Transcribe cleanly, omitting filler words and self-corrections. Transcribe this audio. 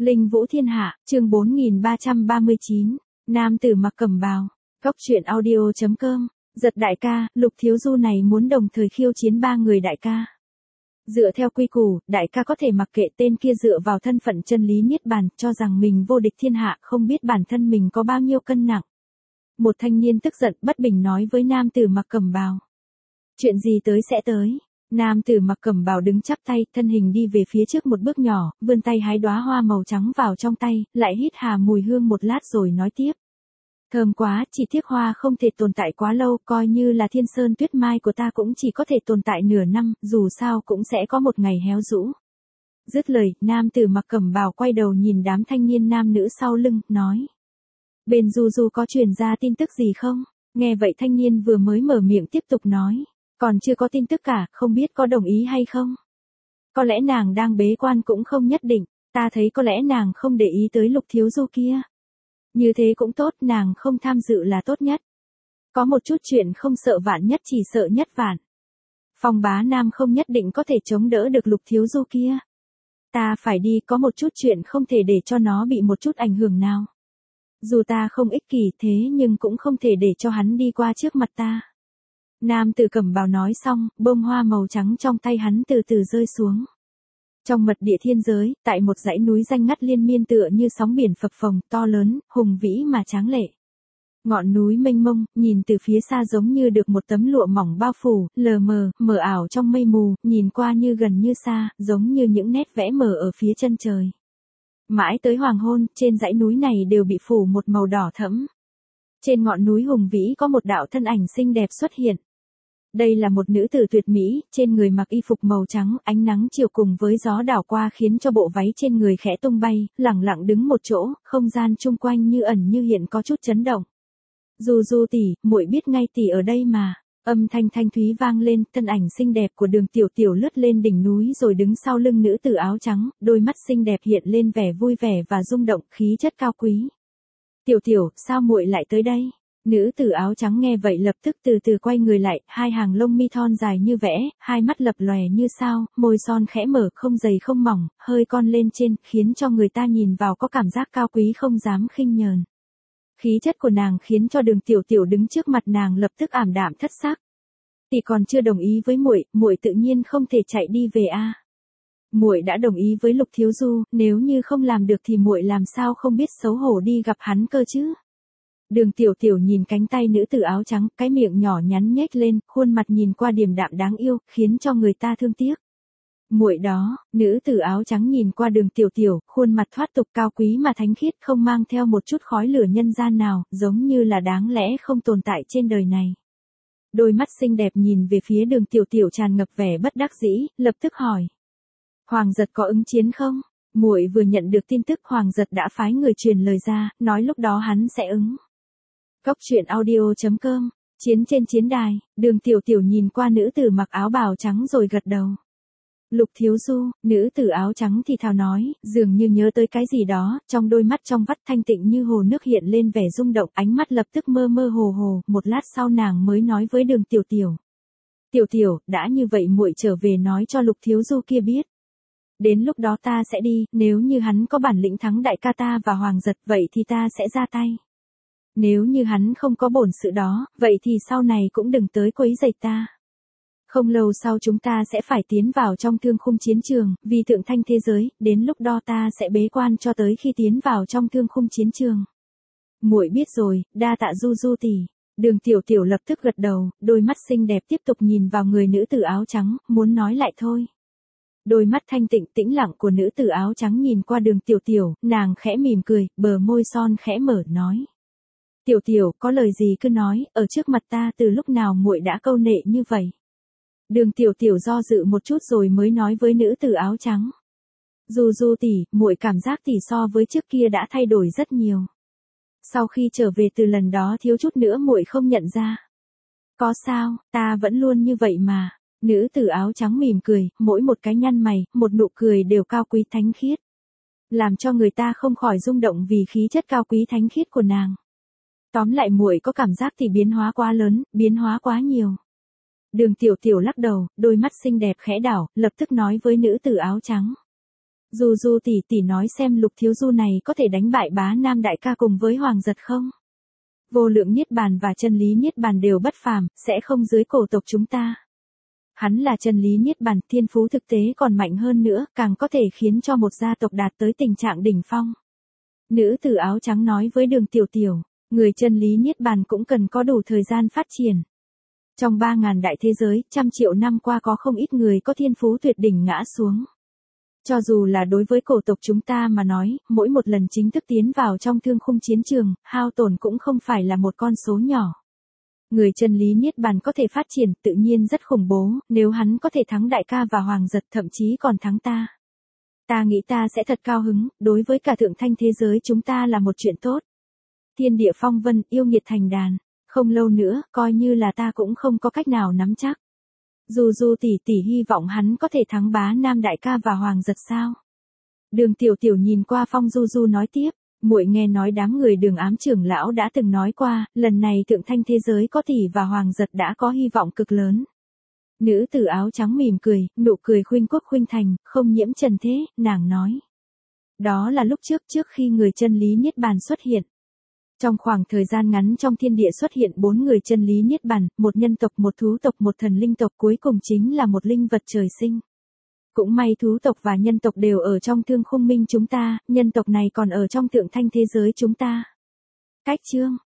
Linh Vũ Thiên Hạ, chương 4339, nam tử mặc cẩm bào. Góc truyện audio.com, giật đại ca, Lục Thiếu Du này muốn đồng thời khiêu chiến 3 người đại ca. Dựa theo quy củ, đại ca có thể mặc kệ tên kia dựa vào thân phận chân lý niết bàn, cho rằng mình vô địch thiên hạ, không biết bản thân mình có bao nhiêu cân nặng. Một thanh niên tức giận bất bình nói với nam tử mặc cẩm bào. Chuyện gì tới sẽ tới. Nam tử mặc cẩm bào đứng chắp tay, thân hình đi về phía trước một bước nhỏ, vươn tay hái đóa hoa màu trắng vào trong tay, lại hít hà mùi hương một lát rồi nói tiếp. Thơm quá, chỉ tiếc hoa không thể tồn tại quá lâu, coi như là thiên sơn tuyết mai của ta cũng chỉ có thể tồn tại nửa năm, dù sao cũng sẽ có một ngày héo rũ. Dứt lời, nam tử mặc cẩm bào quay đầu nhìn đám thanh niên nam nữ sau lưng, nói. Bên Du Du có truyền ra tin tức gì không? Nghe vậy thanh niên vừa mới mở miệng tiếp tục nói. Còn chưa có tin tức cả, không biết có đồng ý hay không? Có lẽ nàng đang bế quan cũng không nhất định, ta thấy có lẽ nàng không để ý tới Lục Thiếu Du kia. Như thế cũng tốt, nàng không tham dự là tốt nhất. Có một chút chuyện không sợ vạn nhất chỉ sợ nhất vạn. Phong Bá Nam không nhất định có thể chống đỡ được Lục Thiếu Du kia. Ta phải đi, có một chút chuyện không thể để cho nó bị một chút ảnh hưởng nào. Dù ta không ích kỷ thế nhưng cũng không thể để cho hắn đi qua trước mặt ta. Nam tử cẩm bào nói xong, bông hoa màu trắng trong tay hắn từ từ rơi xuống. Trong mật địa thiên giới, tại một dãy núi danh ngắt liên miên tựa như sóng biển phập phồng, to lớn, hùng vĩ mà tráng lệ. Ngọn núi mênh mông, nhìn từ phía xa giống như được một tấm lụa mỏng bao phủ, lờ mờ, mờ ảo trong mây mù, nhìn qua như gần như xa, giống như những nét vẽ mờ ở phía chân trời. Mãi tới hoàng hôn, trên dãy núi này đều bị phủ một màu đỏ thẫm. Trên ngọn núi hùng vĩ có một đạo thân ảnh xinh đẹp xuất hiện. Đây là một nữ tử tuyệt mỹ, trên người mặc y phục màu trắng, ánh nắng chiều cùng với gió đảo qua khiến cho bộ váy trên người khẽ tung bay, lẳng lặng đứng một chỗ, không gian chung quanh như ẩn như hiện có chút chấn động. Du Du tỷ, muội biết ngay tỷ ở đây mà. Âm thanh thanh thúy vang lên, thân ảnh xinh đẹp của Đường Tiểu Tiểu lướt lên đỉnh núi rồi đứng sau lưng nữ tử áo trắng, đôi mắt xinh đẹp hiện lên vẻ vui vẻ và rung động, khí chất cao quý. Tiểu Tiểu, sao muội lại tới đây? Nữ tử áo trắng nghe vậy lập tức từ từ quay người lại, hai hàng lông mi thon dài như vẽ, hai mắt lập lòe như sao, môi son khẽ mở, không dày không mỏng, hơi cong lên trên, khiến cho người ta nhìn vào có cảm giác cao quý không dám khinh nhờn. Khí chất của nàng khiến cho Đường Tiểu Tiểu đứng trước mặt nàng lập tức ảm đạm thất sắc. Tỷ còn chưa đồng ý với muội, muội tự nhiên không thể chạy đi về a. Muội đã đồng ý với Lục Thiếu Du, nếu như không làm được thì muội làm sao không biết xấu hổ đi gặp hắn cơ chứ? Đường Tiểu Tiểu nhìn cánh tay nữ tử áo trắng, cái miệng nhỏ nhắn nhếch lên, khuôn mặt nhìn qua điềm đạm đáng yêu, khiến cho người ta thương tiếc. Muội đó, nữ tử áo trắng nhìn qua Đường Tiểu Tiểu, khuôn mặt thoát tục cao quý mà thánh khiết, không mang theo một chút khói lửa nhân gian nào, giống như là đáng lẽ không tồn tại trên đời này. Đôi mắt xinh đẹp nhìn về phía Đường Tiểu Tiểu tràn ngập vẻ bất đắc dĩ, lập tức hỏi: Hoàng Giật có ứng chiến không? Muội vừa nhận được tin tức Hoàng Giật đã phái người truyền lời ra, nói lúc đó hắn sẽ ứng. Góc truyện audio.com, chiến trên chiến đài, Đường Tiểu Tiểu nhìn qua nữ tử mặc áo bào trắng rồi gật đầu. Lục Thiếu Du, nữ tử áo trắng thì thào nói, dường như nhớ tới cái gì đó, trong đôi mắt trong vắt thanh tịnh như hồ nước hiện lên vẻ rung động, ánh mắt lập tức mơ mơ hồ hồ, một lát sau nàng mới nói với Đường Tiểu Tiểu. Tiểu Tiểu, đã như vậy muội trở về nói cho Lục Thiếu Du kia biết. Đến lúc đó ta sẽ đi, nếu như hắn có bản lĩnh thắng đại ca ta và Hoàng Giật vậy thì ta sẽ ra tay. Nếu như hắn không có bổn sự đó, vậy thì sau này cũng đừng tới quấy rầy ta. Không lâu sau chúng ta sẽ phải tiến vào trong thương khung chiến trường, vì thượng thanh thế giới, đến lúc đó ta sẽ bế quan cho tới khi tiến vào trong thương khung chiến trường. Muội biết rồi, đa tạ Du Du tỷ. Đường Tiểu Tiểu lập tức gật đầu, đôi mắt xinh đẹp tiếp tục nhìn vào người nữ tử áo trắng, muốn nói lại thôi. Đôi mắt thanh tịnh tĩnh lặng của nữ tử áo trắng nhìn qua Đường Tiểu Tiểu, nàng khẽ mỉm cười, bờ môi son khẽ mở nói. Tiểu Tiểu, có lời gì cứ nói, ở trước mặt ta từ lúc nào muội đã câu nệ như vậy. Đường Tiểu Tiểu do dự một chút rồi mới nói với nữ tử áo trắng. Du Du tỷ, muội cảm giác tỷ so với trước kia đã thay đổi rất nhiều. Sau khi trở về từ lần đó thiếu chút nữa muội không nhận ra. Có sao, ta vẫn luôn như vậy mà. Nữ tử áo trắng mỉm cười, mỗi một cái nhăn mày, một nụ cười đều cao quý thánh khiết. Làm cho người ta không khỏi rung động vì khí chất cao quý thánh khiết của nàng. Tóm lại muội có cảm giác thì biến hóa quá lớn, biến hóa quá nhiều. Đường Tiểu Tiểu lắc đầu, đôi mắt xinh đẹp khẽ đảo, lập tức nói với nữ tử áo trắng. Du Du tỷ tỷ nói xem Lục Thiếu Du này có thể đánh bại Bá Nam đại ca cùng với Hoàng Giật không? Vô lượng niết bàn và chân lý niết bàn đều bất phàm, sẽ không dưới cổ tộc chúng ta. Hắn là chân lý niết bàn, thiên phú thực tế còn mạnh hơn nữa, càng có thể khiến cho một gia tộc đạt tới tình trạng đỉnh phong. Nữ tử áo trắng nói với Đường Tiểu Tiểu, người chân lý niết bàn cũng cần có đủ thời gian phát triển. Trong 3.000 đại thế giới, trăm triệu năm qua có không ít người có thiên phú tuyệt đỉnh ngã xuống. Cho dù là đối với cổ tộc chúng ta mà nói, mỗi một lần chính thức tiến vào trong thương khung chiến trường, hao tổn cũng không phải là một con số nhỏ. Người chân lý niết bàn có thể phát triển tự nhiên rất khủng bố, nếu hắn có thể thắng đại ca và Hoàng Giật thậm chí còn thắng ta. Ta nghĩ ta sẽ thật cao hứng, đối với cả thượng thanh thế giới chúng ta là một chuyện tốt. Thiên địa phong vân, yêu nghiệt thành đàn, không lâu nữa, coi như là ta cũng không có cách nào nắm chắc. Du Du tỷ tỷ hy vọng hắn có thể thắng Bá Nam đại ca và Hoàng Giật sao? Đường Tiểu Tiểu nhìn qua Phong Du Du nói tiếp, muội nghe nói đám người Đường ám trưởng lão đã từng nói qua, lần này thượng thanh thế giới có tỷ và Hoàng Giật đã có hy vọng cực lớn. Nữ tử áo trắng mỉm cười, nụ cười khuynh quốc khuynh thành, không nhiễm trần thế, nàng nói. Đó là lúc trước khi người chân lý niết bàn xuất hiện. Trong khoảng thời gian ngắn trong thiên địa xuất hiện 4 người chân lý niết bàn, một nhân tộc, một thú tộc, một thần linh tộc, cuối cùng chính là một linh vật trời sinh. Cũng may thú tộc và nhân tộc đều ở trong thương khung minh chúng ta, nhân tộc này còn ở trong thượng thanh thế giới chúng ta. Cách chương